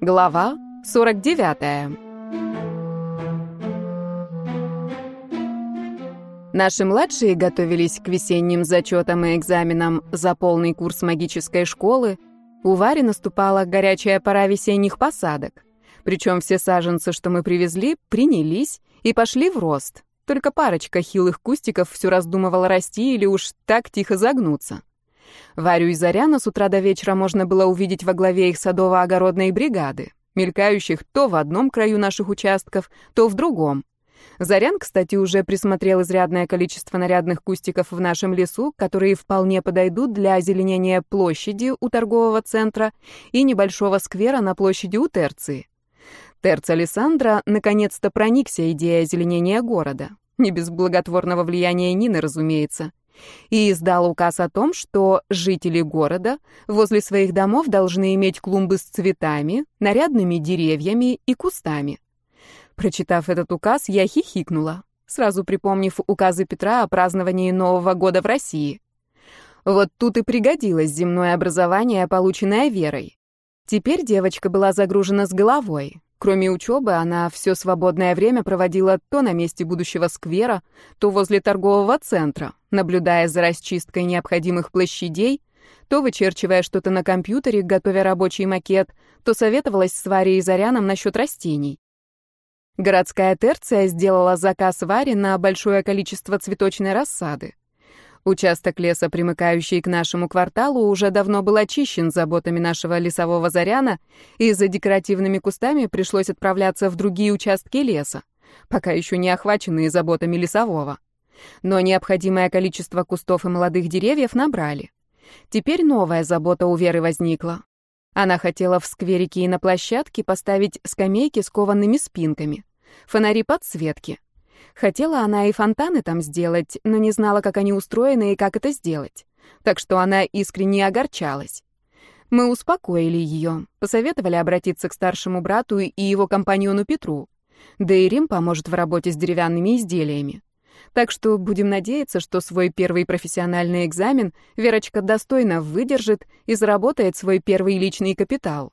Глава 49. Наши младшие готовились к весенним зачетам и экзаменам за полный курс магической школы. У Вари наступала горячая пора весенних посадок. Причем все саженцы, что мы привезли, принялись и пошли в рост. Только парочка хилых кустиков все раздумывала расти или уж так тихо загнуться. Варю и Заряна с утра до вечера можно было увидеть во главе их садово-огородной бригады, мелькающих то в одном краю наших участков, то в другом. Зарян, кстати, уже присмотрел изрядное количество нарядных кустиков в нашем лесу, которые вполне подойдут для озеленения площади у торгового центра и небольшого сквера на площади у Терции. Терц Алессандро наконец-то проникся идеей озеленения города, не без благотворного влияния Нины, разумеется, и издал указ о том, что жители города возле своих домов должны иметь клумбы с цветами, нарядными деревьями и кустами. Прочитав этот указ, я хихикнула, сразу припомнив указы Петра о праздновании Нового года в России. Вот тут и пригодилось земное образование, полученное Верой. Теперь девочка была загружена с головой. Кроме учебы, она все свободное время проводила то на месте будущего сквера, то возле торгового центра, наблюдая за расчисткой необходимых площадей, то вычерчивая что-то на компьютере, готовя рабочий макет, то советовалась с Варей и Заряном насчет растений. Городская Терция сделала заказ Варе на большое количество цветочной рассады. Участок леса, примыкающий к нашему кварталу, уже давно был очищен заботами нашего лесового Заряна, и за декоративными кустами пришлось отправляться в другие участки леса, пока еще не охваченные заботами лесового. Но необходимое количество кустов и молодых деревьев набрали. Теперь новая забота у Веры возникла. Она хотела в скверике и на площадке поставить скамейки с коваными спинками, фонари-подсветки. Хотела она и фонтаны там сделать, но не знала, как они устроены и как это сделать. Так что она искренне огорчалась. Мы успокоили ее, посоветовали обратиться к старшему брату и его компаньону Петру. Да и Рим поможет в работе с деревянными изделиями. Так что будем надеяться, что свой первый профессиональный экзамен Верочка достойно выдержит и заработает свой первый личный капитал.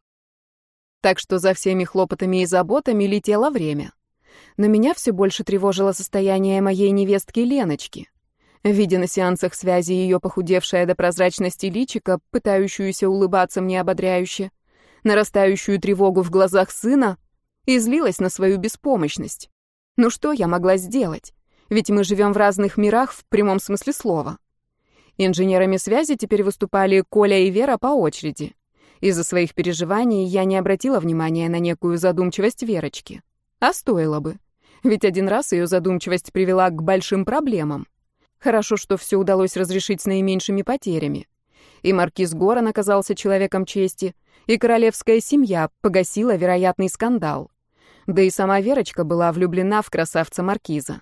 Так что за всеми хлопотами и заботами летело время. Но меня все больше тревожило состояние моей невестки Леночки. Видя на сеансах связи ее похудевшее до прозрачности личико, пытающуюся улыбаться мне ободряюще, нарастающую тревогу в глазах сына, и злилась на свою беспомощность. Ну что я могла сделать? Ведь мы живем в разных мирах в прямом смысле слова. Инженерами связи теперь выступали Коля и Вера по очереди. Из-за своих переживаний я не обратила внимания на некую задумчивость Верочки. А стоило бы. Ведь один раз ее задумчивость привела к большим проблемам. Хорошо, что все удалось разрешить с наименьшими потерями. И маркиз Горан оказался человеком чести, и королевская семья погасила вероятный скандал. Да и сама Верочка была влюблена в красавца маркиза.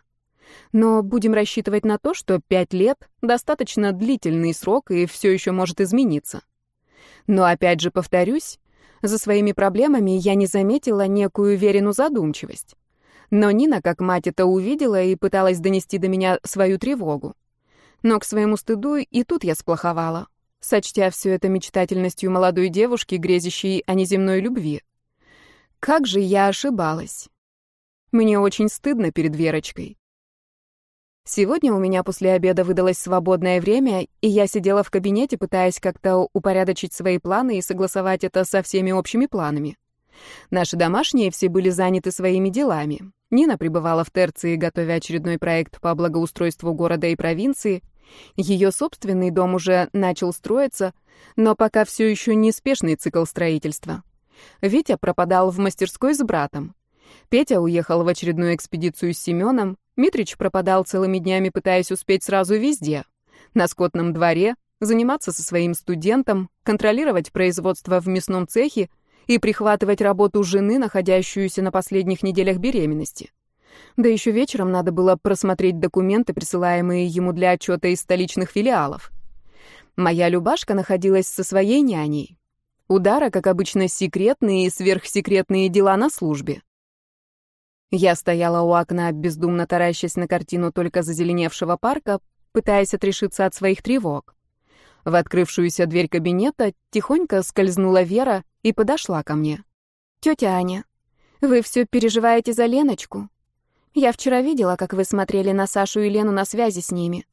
Но будем рассчитывать на то, что 5 лет — достаточно длительный срок и все еще может измениться. Но опять же повторюсь, за своими проблемами я не заметила некую Верину задумчивость. Но Нина, как мать, это увидела и пыталась донести до меня свою тревогу. Но к своему стыду и тут я сплоховала, сочтя все это мечтательностью молодой девушки, грезящей о неземной любви. Как же я ошибалась. Мне очень стыдно перед Верочкой. Сегодня у меня после обеда выдалось свободное время, и я сидела в кабинете, пытаясь как-то упорядочить свои планы и согласовать это со всеми общими планами. Наши домашние все были заняты своими делами. Нина пребывала в Терции, готовя очередной проект по благоустройству города и провинции. Ее собственный дом уже начал строиться, но пока все еще неспешный цикл строительства. Витя пропадал в мастерской с братом. Петя уехал в очередную экспедицию с Семеном. Митрич пропадал целыми днями, пытаясь успеть сразу везде. На скотном дворе, заниматься со своим студентом, контролировать производство в мясном цехе и прихватывать работу жены, находящуюся на последних неделях беременности. Да еще вечером надо было просмотреть документы, присылаемые ему для отчета из столичных филиалов. Моя Любашка находилась со своей няней. У Дара, как обычно, секретные и сверхсекретные дела на службе. Я стояла у окна, бездумно таращась на картину только зазеленевшего парка, пытаясь отрешиться от своих тревог. В открывшуюся дверь кабинета тихонько скользнула Вера и подошла ко мне. Тетя Аня, вы все переживаете за Леночку? Я вчера видела, как вы смотрели на Сашу и Лену на связи с ними.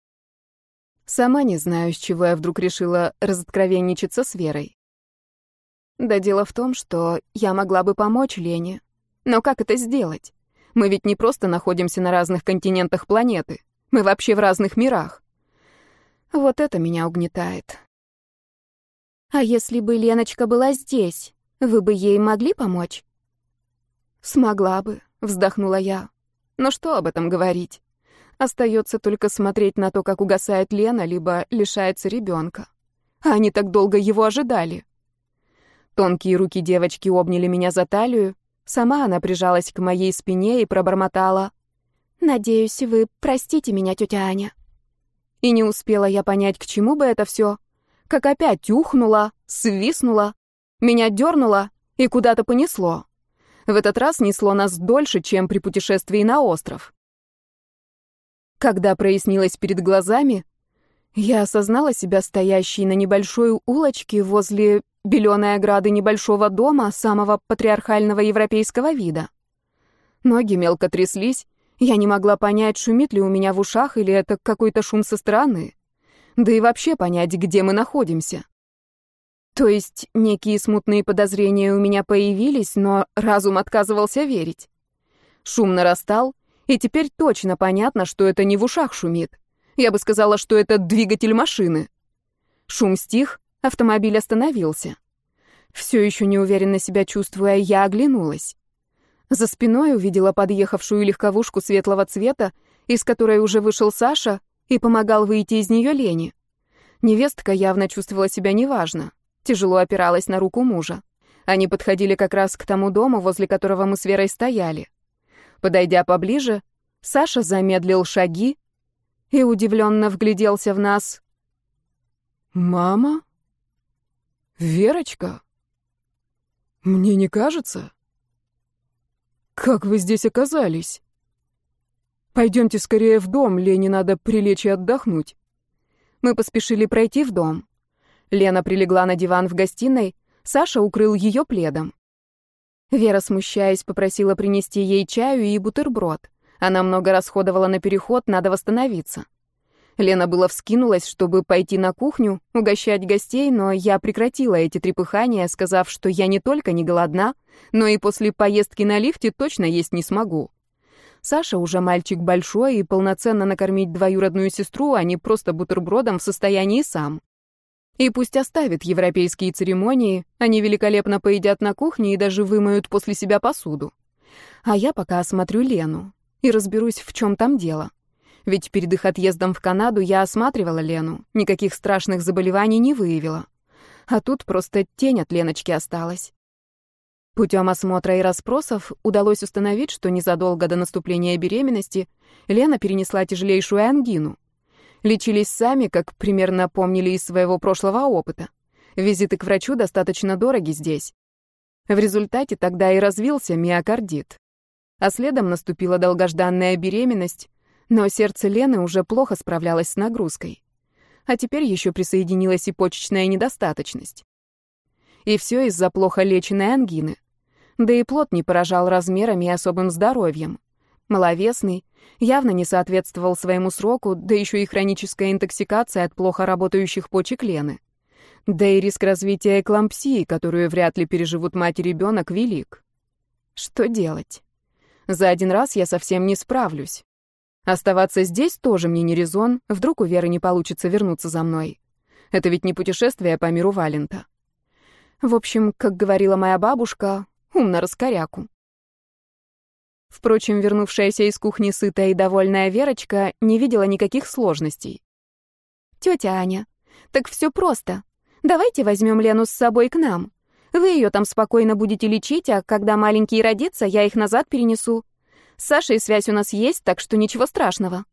Сама не знаю, с чего я вдруг решила разоткровенничаться с Верой. Да дело в том, что я могла бы помочь Лене. Но как это сделать? Мы ведь не просто находимся на разных континентах планеты. Мы вообще в разных мирах. Вот это меня угнетает. А если бы Леночка была здесь, вы бы ей могли помочь? Смогла бы, вздохнула я. Но что об этом говорить? Остается только смотреть на то, как угасает Лена, либо лишается ребенка. А они так долго его ожидали. Тонкие руки девочки обняли меня за талию. Сама она прижалась к моей спине и пробормотала: «Надеюсь, вы простите меня, тетя Аня». И не успела я понять, к чему бы это все, как опять ухнула, свистнула, меня дернуло и куда-то понесло. В этот раз несло нас дольше, чем при путешествии на остров. Когда прояснилось перед глазами, я осознала себя стоящей на небольшой улочке возле беленой ограды небольшого дома самого патриархального европейского вида. Ноги мелко тряслись, я не могла понять, шумит ли у меня в ушах или это какой-то шум со стороны. Да и вообще понять, где мы находимся. То есть некие смутные подозрения у меня появились, но разум отказывался верить. Шум нарастал, и теперь точно понятно, что это не в ушах шумит. Я бы сказала, что это двигатель машины. Шум стих, автомобиль остановился. Все еще неуверенно себя чувствуя, я оглянулась. За спиной увидела подъехавшую легковушку светлого цвета, из которой уже вышел Саша и помогал выйти из нее Лене. Невестка явно чувствовала себя неважно, тяжело опиралась на руку мужа. Они подходили как раз к тому дому, возле которого мы с Верой стояли. Подойдя поближе, Саша замедлил шаги и удивленно вгляделся в нас. «Мама? Верочка? Мне не кажется? Как вы здесь оказались? Пойдемте скорее в дом, Лене надо прилечь и отдохнуть». Мы поспешили пройти в дом. Лена прилегла на диван в гостиной, Саша укрыл ее пледом. Вера, смущаясь, попросила принести ей чаю и бутерброд. Она много расходовала на переход, надо восстановиться. Лена было вскинулась, чтобы пойти на кухню, угощать гостей, но я прекратила эти трепыхания, сказав, что я не только не голодна, но и после поездки на лифте точно есть не смогу. Саша уже мальчик большой, и полноценно накормить двоюродную сестру, а не просто бутербродом, в состоянии сам. И пусть оставит европейские церемонии, они великолепно поедят на кухне и даже вымоют после себя посуду. А я пока осмотрю Лену и разберусь, в чем там дело. Ведь перед их отъездом в Канаду я осматривала Лену, никаких страшных заболеваний не выявила. А тут просто тень от Леночки осталась. Путем осмотра и расспросов удалось установить, что незадолго до наступления беременности Лена перенесла тяжелейшую ангину. Лечились сами, как примерно помнили из своего прошлого опыта. Визиты к врачу достаточно дороги здесь. В результате тогда и развился миокардит. А следом наступила долгожданная беременность, но сердце Лены уже плохо справлялось с нагрузкой. А теперь еще присоединилась и почечная недостаточность. И все из-за плохо леченной ангины. Да и плод не поражал размерами и особым здоровьем. Маловесный, явно не соответствовал своему сроку, да еще и хроническая интоксикация от плохо работающих почек Лены. Да и риск развития эклампсии, которую вряд ли переживут мать и ребенок, велик. Что делать? За один раз я совсем не справлюсь. Оставаться здесь тоже мне не резон, вдруг у Веры не получится вернуться за мной. Это ведь не путешествие по миру Валента. В общем, как говорила моя бабушка, ум на раскоряку. Впрочем, вернувшаяся из кухни сытая и довольная Верочка не видела никаких сложностей. «Тетя Аня, так все просто. Давайте возьмем Лену с собой к нам. Вы ее там спокойно будете лечить, а когда маленький родится, я их назад перенесу. С Сашей связь у нас есть, так что ничего страшного».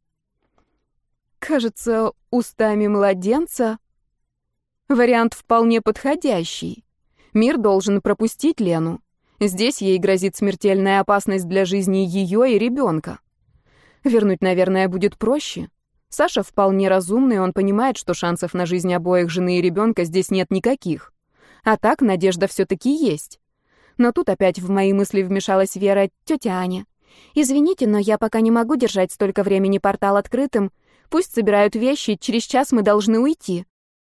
Кажется, устами младенца вариант вполне подходящий. Мир должен пропустить Лену. Здесь ей грозит смертельная опасность для жизни ее и ребенка. Вернуть, наверное, будет проще. Саша вполне разумный, он понимает, что шансов на жизнь обоих жены и ребенка здесь нет никаких. А так надежда все-таки есть. Но тут опять в мои мысли вмешалась Вера: «Тетя Аня, извините, но я пока не могу держать столько времени портал открытым. Пусть собирают вещи, через час мы должны уйти».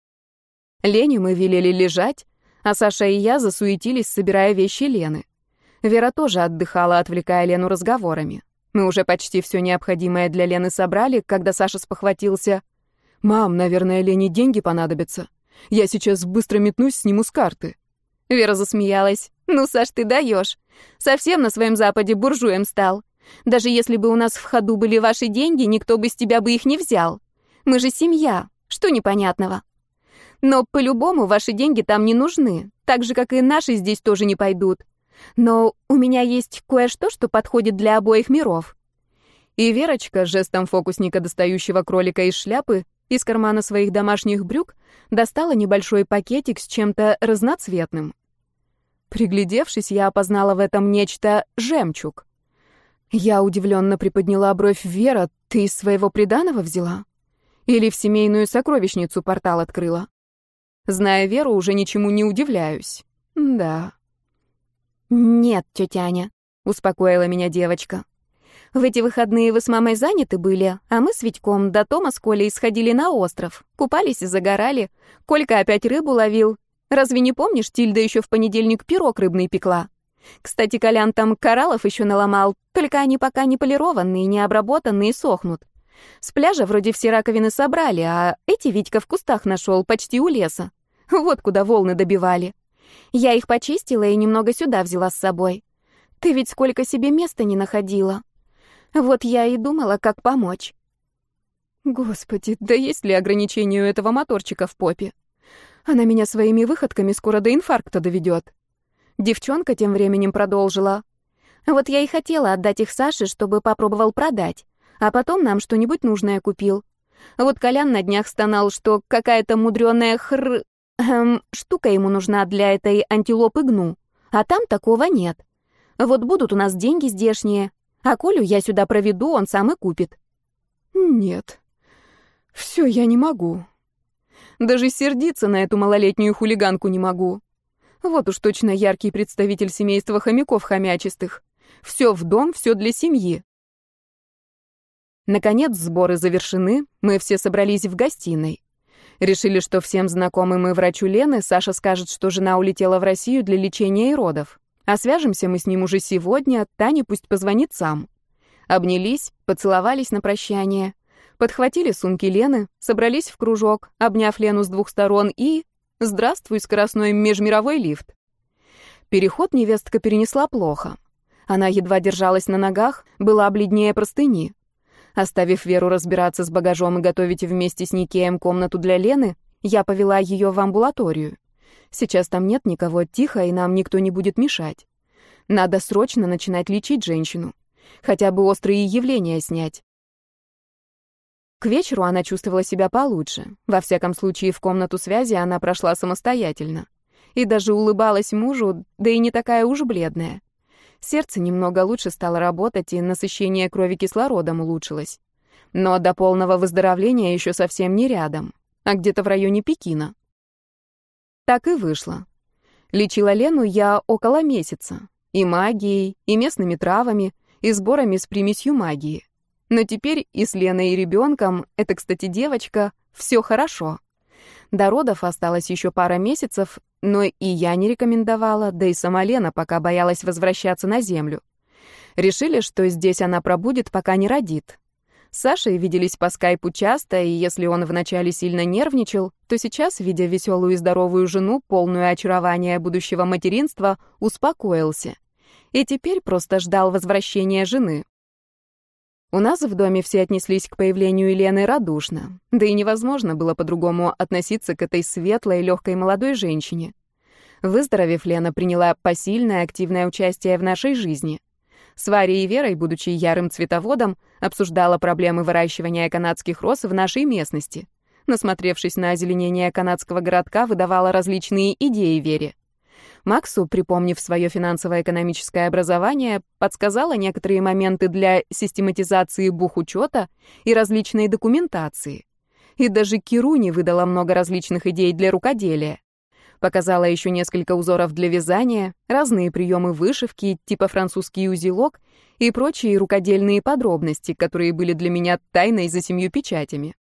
Лене мы велели лежать, а Саша и я засуетились, собирая вещи Лены. Вера тоже отдыхала, отвлекая Лену разговорами. Мы уже почти все необходимое для Лены собрали, когда Саша спохватился: «Мам, наверное, Лене деньги понадобятся. Я сейчас быстро метнусь, сниму с карты». Вера засмеялась. «Ну, Саш, ты даешь. Совсем на своем Западе буржуем стал. Даже если бы у нас в ходу были ваши деньги, никто бы с тебя бы их не взял. Мы же семья. Что непонятного? Но по-любому ваши деньги там не нужны, так же, как и наши здесь тоже не пойдут. Но у меня есть кое-что, что подходит для обоих миров». И Верочка, жестом фокусника, достающего кролика из шляпы, из кармана своих домашних брюк, достала небольшой пакетик с чем-то разноцветным. Приглядевшись, я опознала в этом нечто жемчуг. Я удивленно приподняла бровь: «Вера, ты из своего приданого взяла? Или в семейную сокровищницу портал открыла?» Зная Веру, уже ничему не удивляюсь. Да. «Нет, тетя Аня», — успокоила меня девочка. «В эти выходные вы с мамой заняты были, а мы с Витьком до Тома с Колей сходили на остров, купались и загорали. Колька опять рыбу ловил. Разве не помнишь, Тильда еще в понедельник пирог рыбный пекла? Кстати, Колян там кораллов еще наломал, только они пока не полированные, не обработанные, сохнут. С пляжа вроде все раковины собрали, а эти Витька в кустах нашел, почти у леса. Вот куда волны добивали. Я их почистила и немного сюда взяла с собой. Ты ведь сколько себе места не находила. Вот я и думала, как помочь». Господи, да есть ли ограничение у этого моторчика в попе? Она меня своими выходками скоро до инфаркта доведет. Девчонка тем временем продолжила: «Вот я и хотела отдать их Саше, чтобы попробовал продать, а потом нам что-нибудь нужное купил. Вот Колян на днях стонал, что какая-то мудрёная штука ему нужна для этой антилопы гну, а там такого нет. Вот будут у нас деньги здешние, а Колю я сюда проведу, он сам и купит». «Нет, все, я не могу. Даже сердиться на эту малолетнюю хулиганку не могу. Вот уж точно яркий представитель семейства хомяков хомячистых. Все в дом, все для семьи». Наконец сборы завершены, мы все собрались в гостиной. Решили, что всем знакомым и врачу Лены Саша скажет, что жена улетела в Россию для лечения и родов. А свяжемся мы с ним уже сегодня, Таня пусть позвонит сам. Обнялись, поцеловались на прощание, подхватили сумки Лены, собрались в кружок, обняв Лену с двух сторон, и... Здравствуй, скоростной межмировой лифт. Переход невестка перенесла плохо. Она едва держалась на ногах, была бледнее простыни. Оставив Веру разбираться с багажом и готовить вместе с Никеем комнату для Лены, я повела ее в амбулаторию. Сейчас там нет никого, тихо, и нам никто не будет мешать. Надо срочно начинать лечить женщину. Хотя бы острые явления снять. К вечеру она чувствовала себя получше. Во всяком случае, в комнату связи она прошла самостоятельно. И даже улыбалась мужу, да и не такая уж бледная. Сердце немного лучше стало работать, и насыщение крови кислородом улучшилось. Но до полного выздоровления еще совсем не рядом, а где-то в районе Пекина. Так и вышло. Лечила Лену я около месяца. И магией, и местными травами, и сборами с примесью магии. Но теперь и с Леной, и ребенком, это, кстати, девочка, все хорошо. До родов осталось еще пара месяцев, но и я не рекомендовала, да и сама Лена пока боялась возвращаться на землю. Решили, что здесь она пробудет, пока не родит. С Сашей виделись по скайпу часто, и если он вначале сильно нервничал, то сейчас, видя веселую и здоровую жену, полную очарования будущего материнства, успокоился. И теперь просто ждал возвращения жены. У нас в доме все отнеслись к появлению Лены радушно, да и невозможно было по-другому относиться к этой светлой, легкой молодой женщине. Выздоровев, Лена приняла посильное, активное участие в нашей жизни. С Варей и Верой, будучи ярым цветоводом, обсуждала проблемы выращивания канадских роз в нашей местности. Насмотревшись на озеленение канадского городка, выдавала различные идеи Вере. Максу, припомнив свое финансово-экономическое образование, подсказала некоторые моменты для систематизации бухучета и различной документации. И даже Кируне выдала много различных идей для рукоделия. Показала еще несколько узоров для вязания, разные приемы вышивки, типа французский узелок и прочие рукодельные подробности, которые были для меня тайной за 7 печатями.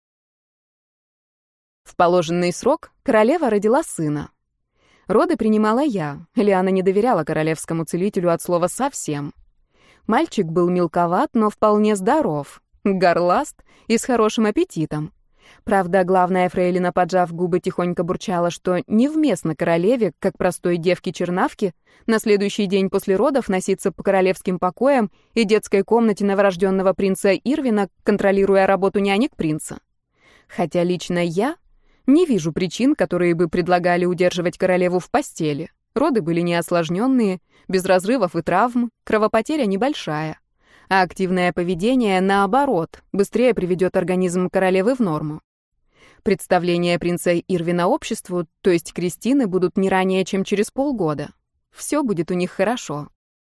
В положенный срок королева родила сына. Роды принимала я. Лиана не доверяла королевскому целителю от слова совсем. Мальчик был мелковат, но вполне здоров, горласт и с хорошим аппетитом. Правда, главная фрейлина, поджав губы, тихонько бурчала, что невместно королеве, как простой девке-чернавке, на следующий день после родов носиться по королевским покоям и детской комнате новорожденного принца Ирвина, контролируя работу нянек принца. Хотя лично я не вижу причин, которые бы предлагали удерживать королеву в постели. Роды были неосложненные, без разрывов и травм, кровопотеря небольшая. А активное поведение, наоборот, быстрее приведет организм королевы в норму. Представления принца Ирвина обществу, то есть Кристины, будут не ранее, чем через полгода. Все будет у них хорошо.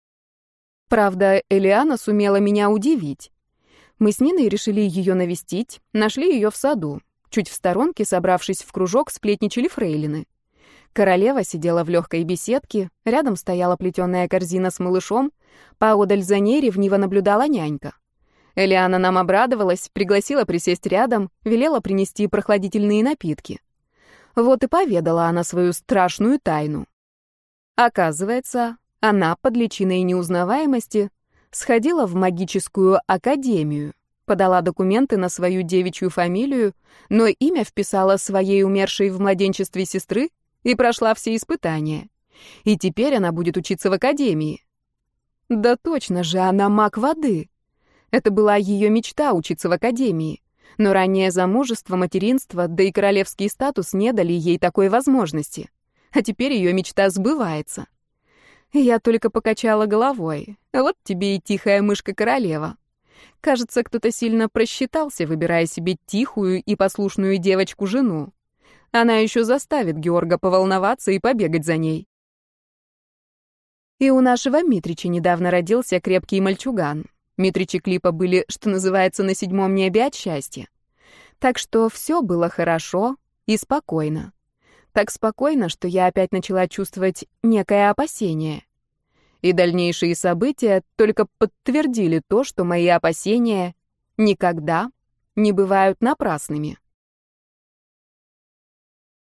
Правда, Элиана сумела меня удивить. Мы с Ниной решили ее навестить, нашли ее в саду. Чуть в сторонке, собравшись в кружок, сплетничали фрейлины. Королева сидела в легкой беседке, рядом стояла плетеная корзина с малышом, поодаль за ней ревниво наблюдала нянька. Элиана нам обрадовалась, пригласила присесть рядом, велела принести прохладительные напитки. Вот и поведала она свою страшную тайну. Оказывается, она под личиной неузнаваемости сходила в магическую академию, подала документы на свою девичью фамилию, но имя вписала своей умершей в младенчестве сестры и прошла все испытания. И теперь она будет учиться в академии. Да точно же, она маг воды. Это была ее мечта — учиться в академии. Но раннее замужество, материнство, да и королевский статус не дали ей такой возможности. А теперь ее мечта сбывается. Я только покачала головой. Вот тебе и тихая мышка-королева. Кажется, кто-то сильно просчитался, выбирая себе тихую и послушную девочку-жену. Она еще заставит Георга поволноваться и побегать за ней. И у нашего Митрича недавно родился крепкий мальчуган. Митрич и Клипа были, что называется, на 7-м небе от счастья. Так что все было хорошо и спокойно. Так спокойно, что я опять начала чувствовать некое опасение. И дальнейшие события только подтвердили то, что мои опасения никогда не бывают напрасными.